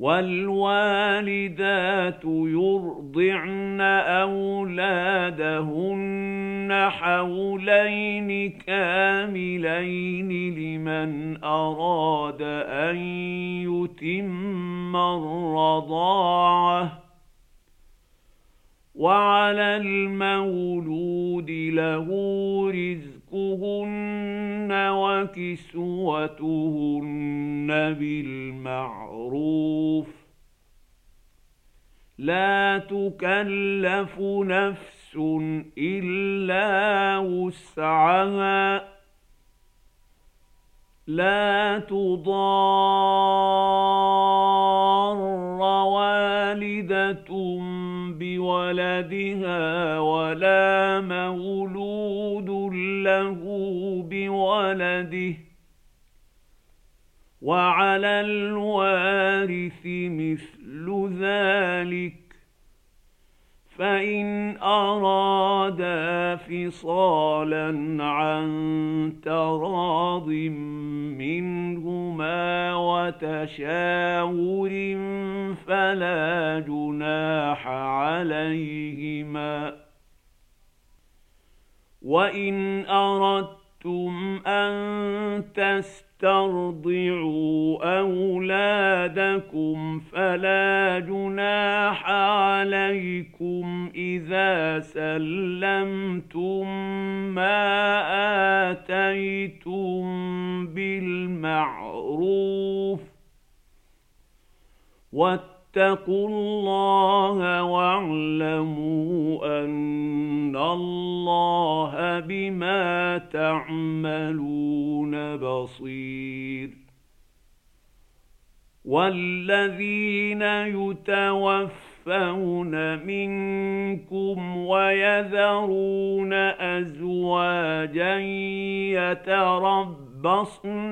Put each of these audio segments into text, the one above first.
والوالدات يرضعن أولادهن حولين كاملين لمن أراد أن يتم الرضاعة، وعلى المولود له رزقهن وكسوتهن بالمعروف، لا تكلف نفس إلا وسعها، لا تضار والدة بولدها ولا مولود له بولده، وعلى الوارث مثل ذلك، فإن أرادا فصالا عن تراض منهما وتشاور فلا جناح عليهما. وإن أردتم أن تسترضعوا أولادكم فلا جناح عليكم إذا سلمتم ما آتيتم بالمعروف، واتقوا الله واعلموا أن الله بما تعملون بصير. والذين يتوفون منكم ويذرون أزواجا يتربصن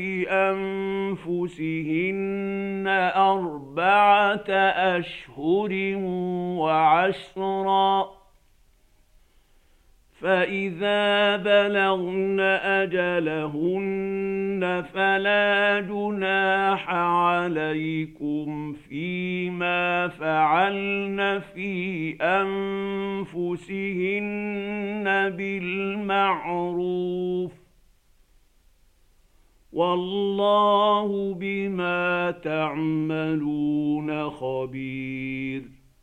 بأنفسهن 4 أشهر وعشرا، فإذا بلغن أجلهن فلا جناح عليكم فيما فعلن في أنفسهن بالمعروف، والله بما تعملون خبير.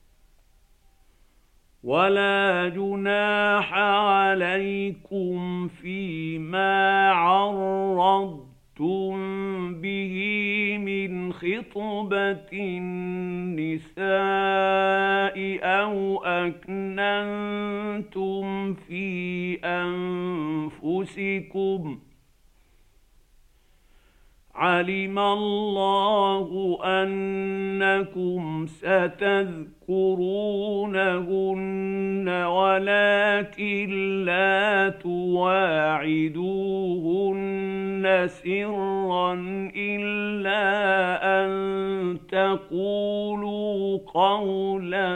ولا جناح عليكم فيما عرضتم به من خطبة النساء أو أكننتم في أنفسكم، علم الله أنكم ستذكرونهن ولكن لا تواعدوهن سرا إلا أن تقولوا قولا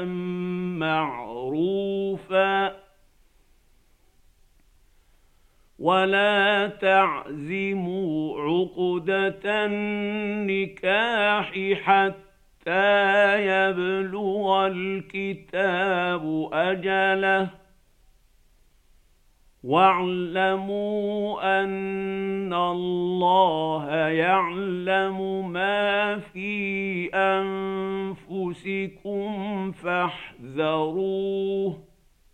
معروفا، ولا تعزموا عقدة النكاح حتى يبلغ الكتاب أجله، واعلموا أن الله يعلم ما في أنفسكم فاحذروه،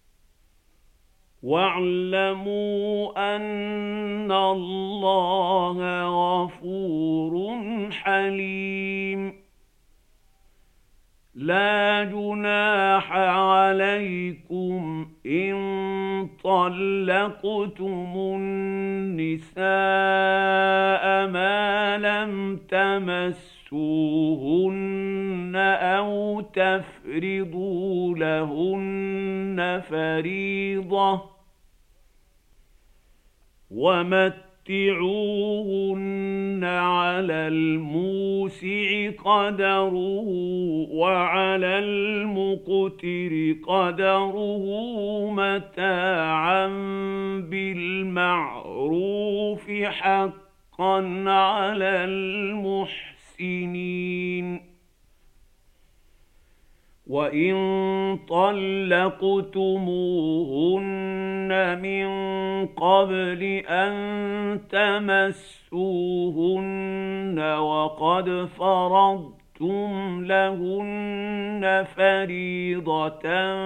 واعلموا أن الله غفور حليم. لا جناح عليكم إن طلقتم النساء ما لم تمسوهن أو تفرضوا لهن فريضة، ومتعوهن على الموسع قدره وعلى المقتر قدره متاعا بالمعروف حقا على المحسنين. وإن طلقتموهن من قبل أن تمسوهن وقد فرضتم لهن فريضة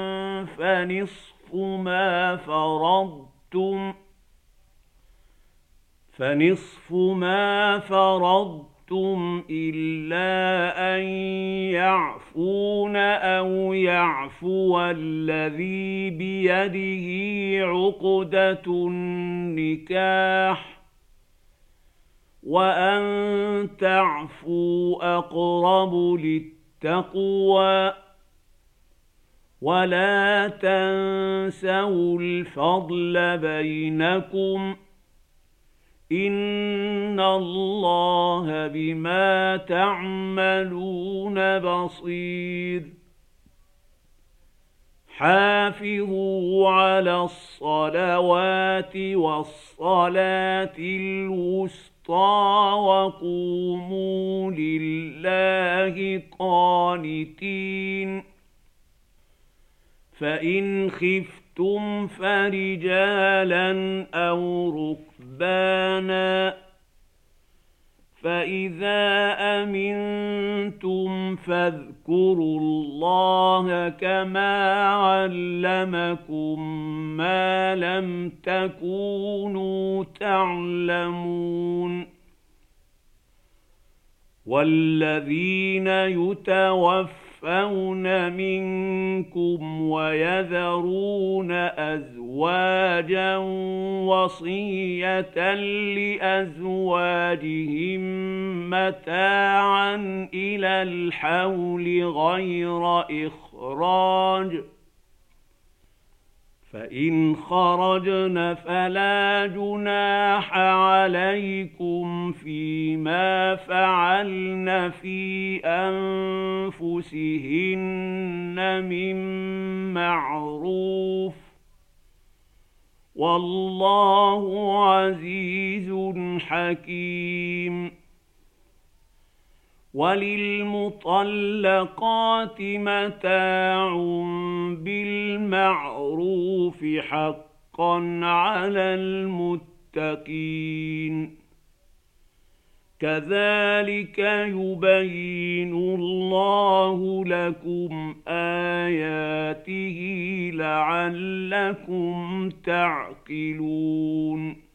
فنصف ما فرضتم إلا أن يعفون أو يعفو الذي بيده عقدة النكاح وأن تعفوا أقرب للتقوى ولا تنسوا الفضل بينكم إن الله بما تعملون بصير حافظوا على الصلوات والصلاة الوسطى وقوموا لله قانتين فإن خفتم فرجالا أو ركبانا فإذا أمنتم فاذكروا الله كما علمكم ما لم تكونوا تعلمون والذين يتوفون منكم ويذرون أزواجا وصية لأزواجهم متاعا إلى الحول غير إخراج فإن خرجن فلا جناح عليكم فيما فعلن في أنفسهن من معروف والله عزيز حكيم وللمطلقات متاع بالمعروف حقا على المتقين كذلك يبين الله لكم آياته لعلكم تعقلون